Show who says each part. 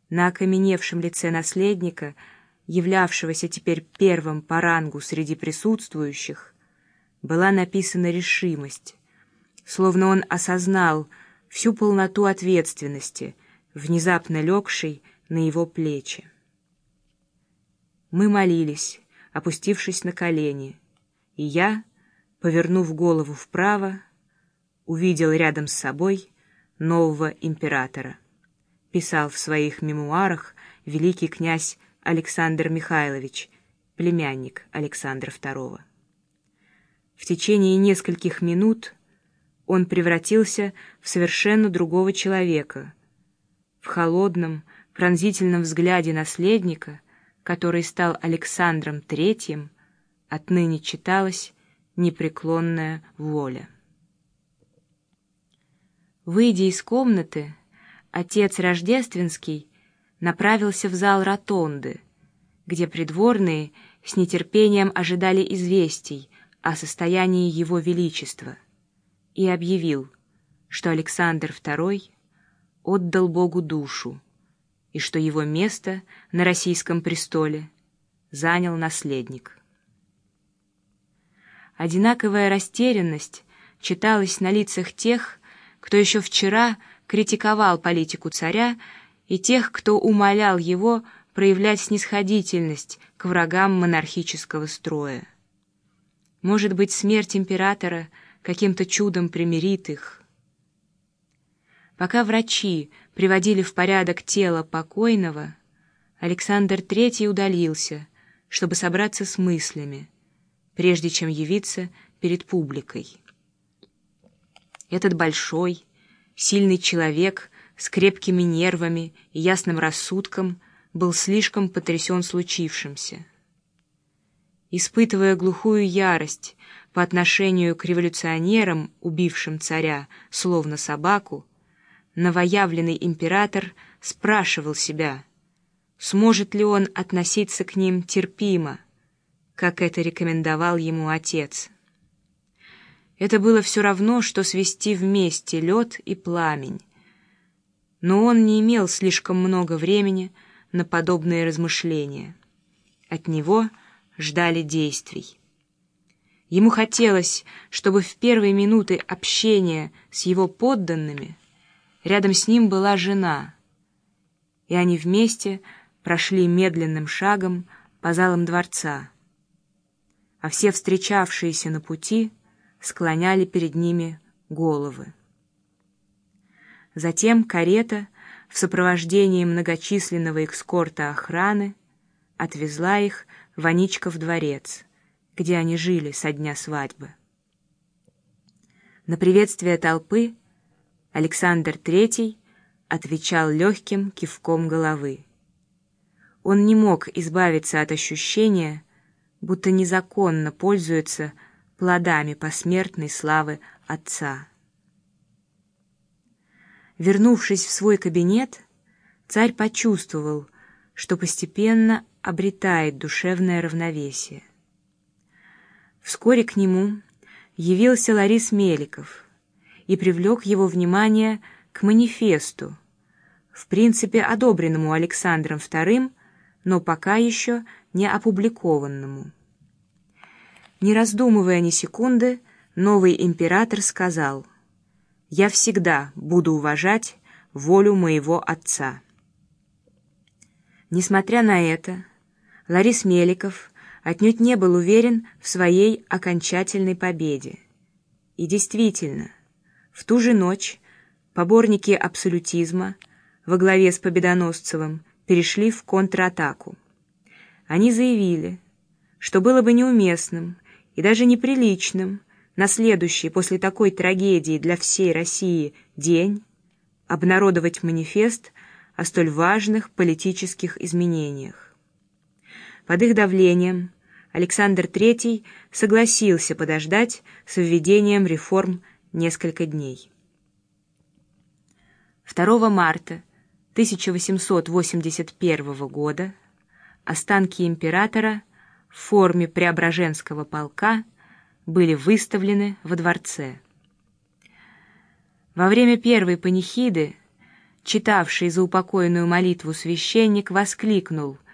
Speaker 1: На окаменевшем лице наследника, являвшегося теперь первым по рангу среди присутствующих, была написана решимость, словно он осознал всю полноту ответственности, внезапно легшей на его плечи. Мы молились, опустившись на колени, и я, повернув голову вправо, увидел рядом с собой нового императора, писал в своих мемуарах великий князь Александр Михайлович, племянник Александра II. В течение нескольких минут он превратился в совершенно другого человека. В холодном, пронзительном взгляде наследника, который стал Александром III, отныне читалась непреклонная воля. Выйдя из комнаты, отец Рождественский направился в зал ротонды, где придворные с нетерпением ожидали известий о состоянии его величества, и объявил, что Александр II отдал Богу душу и что его место на российском престоле занял наследник. Одинаковая растерянность читалась на лицах тех, кто еще вчера критиковал политику царя, и тех, кто умолял его проявлять снисходительность к врагам монархического строя. Может быть, смерть императора каким-то чудом примирит их. Пока врачи приводили в порядок тело покойного, Александр III удалился, чтобы собраться с мыслями, прежде чем явиться перед публикой. Этот большой, сильный человек с крепкими нервами и ясным рассудком был слишком потрясен случившимся. Испытывая глухую ярость по отношению к революционерам, убившим царя словно собаку, новоявленный император спрашивал себя, сможет ли он относиться к ним терпимо, как это рекомендовал ему отец. Это было все равно, что свести вместе лед и пламень, но он не имел слишком много времени на подобные размышления. От него ждали действий. Ему хотелось, чтобы в первые минуты общения с его подданными рядом с ним была жена, и они вместе прошли медленным шагом по залам дворца, а все встречавшиеся на пути склоняли перед ними головы. Затем карета в сопровождении многочисленного эскорта охраны отвезла их в Аничков дворец, где они жили со дня свадьбы. На приветствие толпы Александр III отвечал легким кивком головы. Он не мог избавиться от ощущения, будто незаконно пользуется плодами посмертной славы отца. Вернувшись в свой кабинет, царь почувствовал, что постепенно обретает душевное равновесие. Вскоре к нему явился Ларис Меликов и привлек его внимание к манифесту, в принципе одобренному Александром II, но пока еще не опубликованному. Не раздумывая ни секунды, новый император сказал: «Я всегда буду уважать волю моего отца». Несмотря на это, Ларис Меликов отнюдь не был уверен в своей окончательной победе. И действительно, в ту же ночь поборники абсолютизма во главе с Победоносцевым перешли в контратаку. Они заявили, что было бы неуместным и даже неприличным на следующий после такой трагедии для всей России день обнародовать манифест о столь важных политических изменениях. Под их давлением Александр III согласился подождать с введением реформ несколько дней. 2 марта 1881 года останки императора в форме Преображенского полка были выставлены во дворце. Во время первой панихиды читавший заупокойную молитву священник воскликнул: